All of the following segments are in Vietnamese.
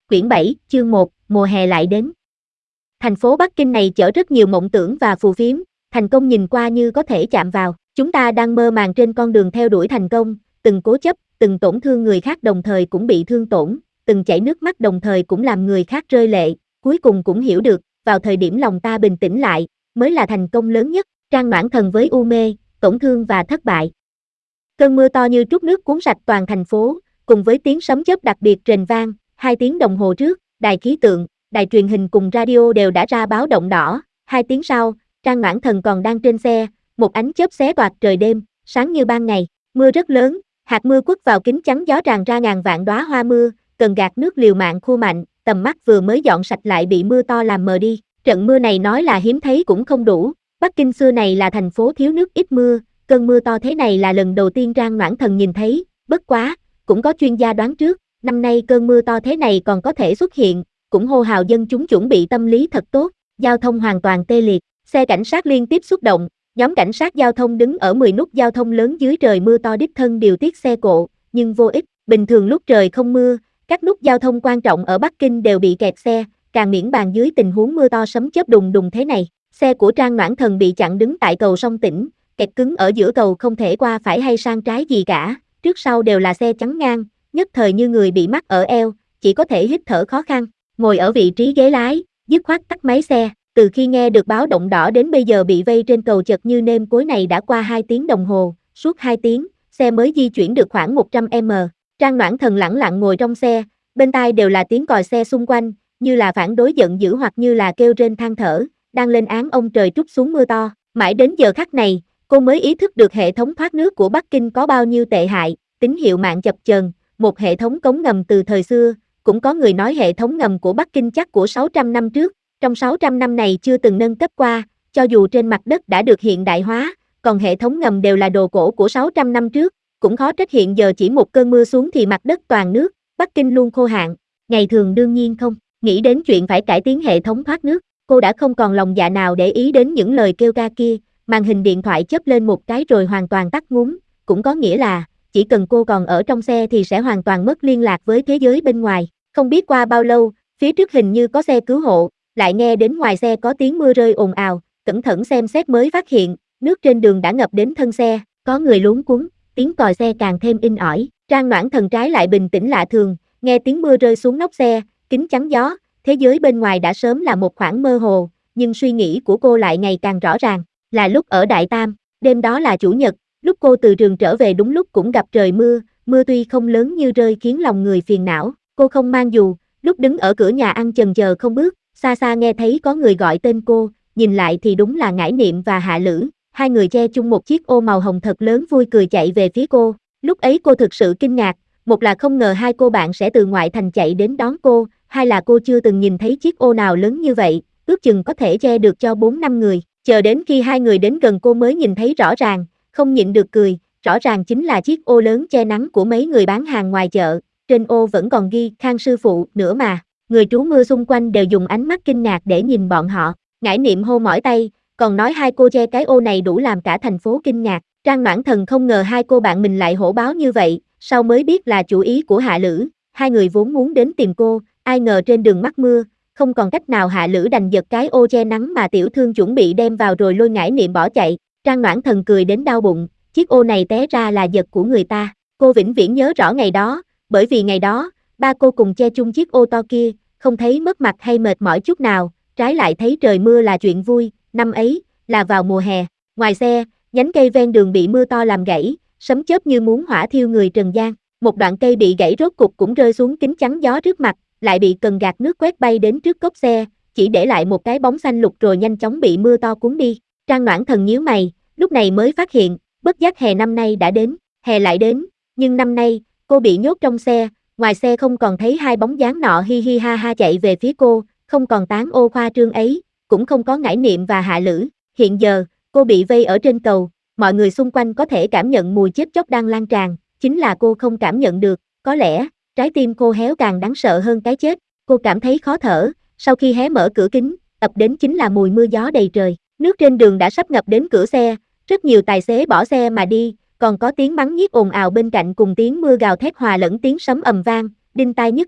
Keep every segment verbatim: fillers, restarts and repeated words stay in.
Quyển bảy, chương một, mùa hè lại đến. Thành phố Bắc Kinh này chở rất nhiều mộng tưởng và phù phiếm, thành công nhìn qua như có thể chạm vào. Chúng ta đang mơ màng trên con đường theo đuổi thành công, từng cố chấp, từng tổn thương người khác đồng thời cũng bị thương tổn, từng chảy nước mắt đồng thời cũng làm người khác rơi lệ, cuối cùng cũng hiểu được, vào thời điểm lòng ta bình tĩnh lại, mới là thành công lớn nhất. Trang Noãn Thần với u mê, tổn thương và thất bại. Cơn mưa to như trút nước cuốn sạch toàn thành phố, cùng với tiếng sấm chớp đặc biệt rền vang. Hai tiếng đồng hồ trước, đài khí tượng, đài truyền hình cùng radio đều đã ra báo động đỏ. Hai tiếng sau, Trang Noãn Thần còn đang trên xe, một ánh chớp xé toạc trời đêm, sáng như ban ngày. Mưa rất lớn, hạt mưa quất vào kính chắn gió tràn ra ngàn vạn đóa hoa mưa, cần gạt nước liều mạng khô mạnh, tầm mắt vừa mới dọn sạch lại bị mưa to làm mờ đi. Trận mưa này nói là hiếm thấy cũng không đủ. Bắc Kinh xưa này là thành phố thiếu nước ít mưa, cơn mưa to thế này là lần đầu tiên Trang Noãn Thần nhìn thấy. Bất quá, cũng có chuyên gia đoán trước, năm nay cơn mưa to thế này còn có thể xuất hiện, cũng hô hào dân chúng chuẩn bị tâm lý thật tốt. Giao thông hoàn toàn tê liệt, xe cảnh sát liên tiếp xuất động, nhóm cảnh sát giao thông đứng ở mười nút giao thông lớn dưới trời mưa to đích thân điều tiết xe cộ, nhưng vô ích. Bình thường lúc trời không mưa, các nút giao thông quan trọng ở Bắc Kinh đều bị kẹt xe, càng miễn bàn dưới tình huống mưa to sấm chớp đùng đùng thế này. Xe của Trang Noãn Thần bị chặn đứng tại cầu Song Tĩnh, kẹt cứng ở giữa cầu không thể qua phải hay sang trái gì cả, trước sau đều là xe chắn ngang, nhất thời như người bị mắc ở eo, chỉ có thể hít thở khó khăn. Ngồi ở vị trí ghế lái, dứt khoát tắt máy xe, từ khi nghe được báo động đỏ đến bây giờ bị vây trên cầu chật như nêm cối này đã qua hai tiếng đồng hồ, suốt hai tiếng, xe mới di chuyển được khoảng một trăm mét. Trang Noãn Thần lẳng lặng ngồi trong xe, bên tai đều là tiếng còi xe xung quanh, như là phản đối giận dữ hoặc như là kêu rên than thở, đang lên án ông trời trút xuống mưa to. Mãi đến giờ khắc này, cô mới ý thức được hệ thống thoát nước của Bắc Kinh có bao nhiêu tệ hại, tín hiệu mạng chập chờn, một hệ thống cống ngầm từ thời xưa, cũng có người nói hệ thống ngầm của Bắc Kinh chắc của sáu trăm năm trước, trong sáu trăm năm này chưa từng nâng cấp qua, cho dù trên mặt đất đã được hiện đại hóa, còn hệ thống ngầm đều là đồ cổ của sáu trăm năm trước, cũng khó trách hiện giờ chỉ một cơn mưa xuống thì mặt đất toàn nước, Bắc Kinh luôn khô hạn. Ngày thường đương nhiên không nghĩ đến chuyện phải cải tiến hệ thống thoát nước, cô đã không còn lòng dạ nào để ý đến những lời kêu ca kia. Màn hình điện thoại chớp lên một cái rồi hoàn toàn tắt ngúm, cũng có nghĩa là, chỉ cần cô còn ở trong xe thì sẽ hoàn toàn mất liên lạc với thế giới bên ngoài. Không biết qua bao lâu, phía trước hình như có xe cứu hộ, lại nghe đến ngoài xe có tiếng mưa rơi ồn ào, cẩn thận xem xét mới phát hiện, nước trên đường đã ngập đến thân xe, có người luống cuống, tiếng còi xe càng thêm in ỏi. Trang Noãn Thần trái lại bình tĩnh lạ thường, nghe tiếng mưa rơi xuống nóc xe, kính chắn gió, thế giới bên ngoài đã sớm là một khoảng mơ hồ, nhưng suy nghĩ của cô lại ngày càng rõ ràng. Là lúc ở Đại Tam, đêm đó là chủ nhật, lúc cô từ trường trở về đúng lúc cũng gặp trời mưa, mưa tuy không lớn như rơi khiến lòng người phiền não, cô không mang dù, lúc đứng ở cửa nhà ăn chần chờ không bước, xa xa nghe thấy có người gọi tên cô, nhìn lại thì đúng là Ngải Niệm và Hạ Lữ, hai người che chung một chiếc ô màu hồng thật lớn vui cười chạy về phía cô. Lúc ấy cô thực sự kinh ngạc, một là không ngờ hai cô bạn sẽ từ ngoại thành chạy đến đón cô, hai là cô chưa từng nhìn thấy chiếc ô nào lớn như vậy, ước chừng có thể che được cho bốn năm người. Chờ đến khi hai người đến gần cô mới nhìn thấy rõ ràng, không nhịn được cười, rõ ràng chính là chiếc ô lớn che nắng của mấy người bán hàng ngoài chợ, trên ô vẫn còn ghi Khang sư phụ nữa mà. Người trú mưa xung quanh đều dùng ánh mắt kinh ngạc để nhìn bọn họ. Ngải Niệm hô mỏi tay, còn nói hai cô che cái ô này đủ làm cả thành phố kinh ngạc. Trang Noãn Thần không ngờ hai cô bạn mình lại hổ báo như vậy, sau mới biết là chủ ý của Hạ Lữ, hai người vốn muốn đến tìm cô, ai ngờ trên đường mắc mưa, không còn cách nào Hạ Lữ đành giật cái ô che nắng mà tiểu thương chuẩn bị đem vào rồi lôi Ngải Niệm bỏ chạy. Trang Noãn Thần cười đến đau bụng, chiếc ô này té ra là vật của người ta, cô vĩnh viễn nhớ rõ ngày đó, bởi vì ngày đó, ba cô cùng che chung chiếc ô to kia, không thấy mất mặt hay mệt mỏi chút nào, trái lại thấy trời mưa là chuyện vui. Năm ấy, là vào mùa hè, ngoài xe, nhánh cây ven đường bị mưa to làm gãy, sấm chớp như muốn hỏa thiêu người trần gian, một đoạn cây bị gãy rốt cục cũng rơi xuống kính chắn gió trước mặt, lại bị cần gạt nước quét bay đến trước cốp xe, chỉ để lại một cái bóng xanh lục rồi nhanh chóng bị mưa to cuốn đi. Trang Noãn Thần nhíu mày, lúc này mới phát hiện, bất giác hè năm nay đã đến, hè lại đến, nhưng năm nay, cô bị nhốt trong xe, ngoài xe không còn thấy hai bóng dáng nọ hi hi ha ha chạy về phía cô, không còn tán ô khoa trương ấy, cũng không có Ngải Niệm và Hạ Lữ. Hiện giờ, cô bị vây ở trên cầu, mọi người xung quanh có thể cảm nhận mùi chết chóc đang lan tràn, chính là cô không cảm nhận được, có lẽ, trái tim cô héo càng đáng sợ hơn cái chết, cô cảm thấy khó thở, sau khi hé mở cửa kính, ập đến chính là mùi mưa gió đầy trời, nước trên đường đã sắp ngập đến cửa xe, rất nhiều tài xế bỏ xe mà đi, còn có tiếng mắng nhiếc ồn ào bên cạnh cùng tiếng mưa gào thét hòa lẫn tiếng sấm ầm vang, đinh tai nhức óc.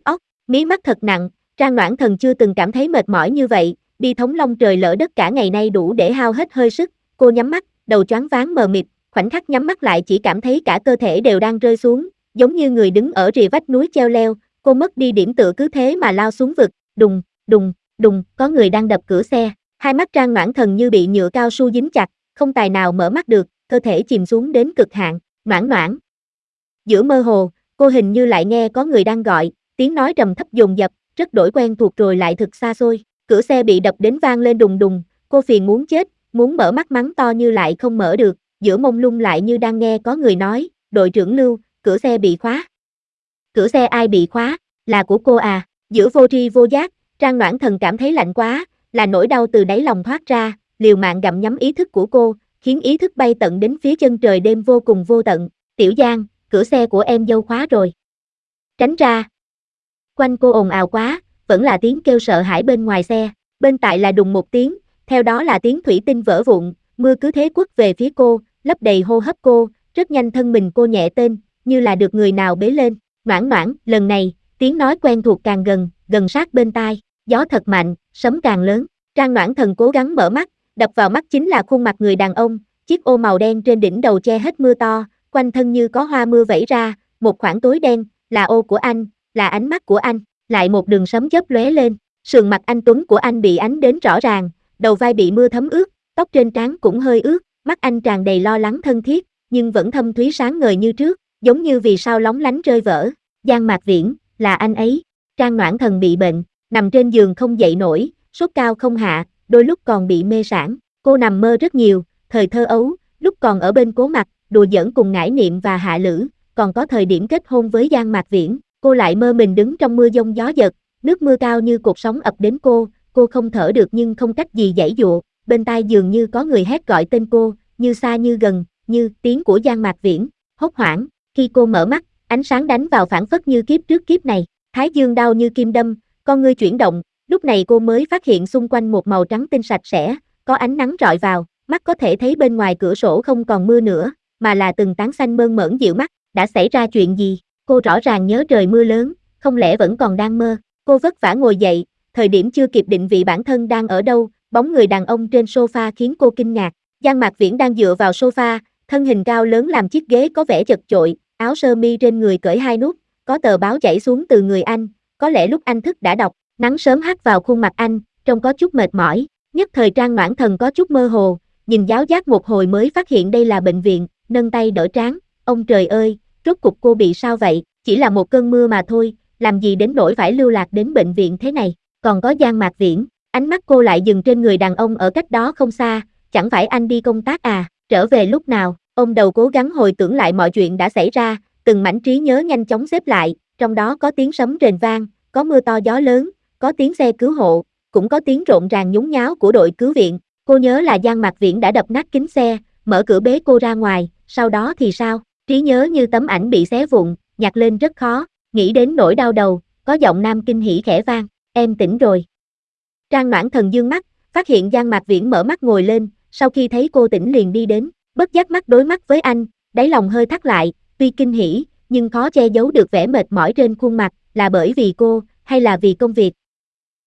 Mí mắt thật nặng, Trang Noãn Thần chưa từng cảm thấy mệt mỏi như vậy, đi thống long trời lỡ đất cả ngày nay đủ để hao hết hơi sức, cô nhắm mắt, đầu choáng váng mờ mịt, khoảnh khắc nhắm mắt lại chỉ cảm thấy cả cơ thể đều đang rơi xuống, giống như người đứng ở rìa vách núi treo leo, cô mất đi điểm tựa cứ thế mà lao xuống vực, đùng, đùng, đùng, có người đang đập cửa xe, hai mắt Trang Noãn Thần như bị nhựa cao su dính chặt, không tài nào mở mắt được, cơ thể chìm xuống đến cực hạn, Noãn Noãn. Giữa mơ hồ, cô hình như lại nghe có người đang gọi, tiếng nói trầm thấp dồn dập, rất đổi quen thuộc rồi lại thực xa xôi, cửa xe bị đập đến vang lên đùng đùng, cô phiền muốn chết, muốn mở mắt mắng to như lại không mở được, giữa mông lung lại như đang nghe có người nói, đội trưởng Lưu, cửa xe bị khóa. Cửa xe ai bị khóa, là của cô à, giữa vô tri vô giác, Trang Noãn Thần cảm thấy lạnh quá, là nỗi đau từ đáy lòng thoát ra, liều mạng gặm nhấm ý thức của cô, khiến ý thức bay tận đến phía chân trời đêm vô cùng vô tận, Tiểu Giang, cửa xe của em dâu khóa rồi. Tránh ra. Quanh cô ồn ào quá, vẫn là tiếng kêu sợ hãi bên ngoài xe, bên tại là đùng một tiếng, theo đó là tiếng thủy tinh vỡ vụn, mưa cứ thế quất về phía cô, lấp đầy hô hấp cô, rất nhanh thân mình cô nhẹ tên, như là được người nào bế lên, Noãn Noãn, lần này, tiếng nói quen thuộc càng gần, gần sát bên tai, gió thật mạnh, sấm càng lớn, Trang Noãn Thần cố gắng mở mắt, đập vào mắt chính là khuôn mặt người đàn ông, chiếc ô màu đen trên đỉnh đầu che hết mưa to, quanh thân như có hoa mưa vẩy ra, một khoảng tối đen, là ô của anh, là ánh mắt của anh, lại một đường sấm chớp lóe lên, sườn mặt anh tuấn của anh bị ánh đến rõ ràng, đầu vai bị mưa thấm ướt, tóc trên trán cũng hơi ướt, mắt anh tràn đầy lo lắng thân thiết, nhưng vẫn thâm thúy sáng ngời như trước, giống như vì sao lóng lánh rơi vỡ. Giang Mạc Viễn, là anh ấy. Trang Noãn Thần bị bệnh, nằm trên giường không dậy nổi, sốt cao không hạ, đôi lúc còn bị mê sảng. Cô nằm mơ rất nhiều, thời thơ ấu, lúc còn ở bên Cố Mặc, đùa giỡn cùng Ngải Niệm và Hạ Lữ, còn có thời điểm kết hôn với Giang Mạc Viễn. Cô lại mơ mình đứng trong mưa giông gió giật, nước mưa cao như cột sóng ập đến cô, cô không thở được nhưng không cách gì giãy dụa, bên tai dường như có người hét gọi tên cô, như xa như gần, như tiếng của Giang Mạc Viễn. Hốt hoảng, khi cô mở mắt, ánh sáng đánh vào phảng phất như kiếp trước kiếp này, thái dương đau như kim đâm, con ngươi chuyển động, lúc này cô mới phát hiện xung quanh một màu trắng tinh sạch sẽ, có ánh nắng rọi vào, mắt có thể thấy bên ngoài cửa sổ không còn mưa nữa, mà là từng tán xanh mơn mởn dịu mắt, đã xảy ra chuyện gì? Cô rõ ràng nhớ trời mưa lớn, không lẽ vẫn còn đang mơ? Cô vất vả ngồi dậy, thời điểm chưa kịp định vị bản thân đang ở đâu, bóng người đàn ông trên sofa khiến cô kinh ngạc. Giang Mạc Viễn đang dựa vào sofa, thân hình cao lớn làm chiếc ghế có vẻ chật chội, áo sơ mi trên người cởi hai nút, có tờ báo chảy xuống từ người anh, có lẽ lúc anh thức đã đọc, nắng sớm hắt vào khuôn mặt anh, trông có chút mệt mỏi, nhất thời Trang Noãn Thần có chút mơ hồ, nhìn giáo giác một hồi mới phát hiện đây là bệnh viện, nâng tay đỡ trán, ông trời ơi, rốt cục cô bị sao vậy, chỉ là một cơn mưa mà thôi, làm gì đến nỗi phải lưu lạc đến bệnh viện thế này, còn có Giang Mạc Viễn, ánh mắt cô lại dừng trên người đàn ông ở cách đó không xa, chẳng phải anh đi công tác à, trở về lúc nào, ông đầu cố gắng hồi tưởng lại mọi chuyện đã xảy ra, từng mảnh trí nhớ nhanh chóng xếp lại, trong đó có tiếng sấm rền vang, có mưa to gió lớn, có tiếng xe cứu hộ, cũng có tiếng rộn ràng nhốn nháo của đội cứu viện, cô nhớ là Giang Mạc Viễn đã đập nát kính xe, mở cửa bế cô ra ngoài, sau đó thì sao, trí nhớ như tấm ảnh bị xé vụn, nhặt lên rất khó, nghĩ đến nỗi đau đầu, có giọng nam kinh hỉ khẽ vang, em tỉnh rồi. Trang Noãn Thần dương mắt, phát hiện Giang Mạc Viễn mở mắt ngồi lên, sau khi thấy cô tỉnh liền đi đến, bất giác mắt đối mắt với anh, đáy lòng hơi thắt lại, tuy kinh hỉ, nhưng khó che giấu được vẻ mệt mỏi trên khuôn mặt, là bởi vì cô, hay là vì công việc,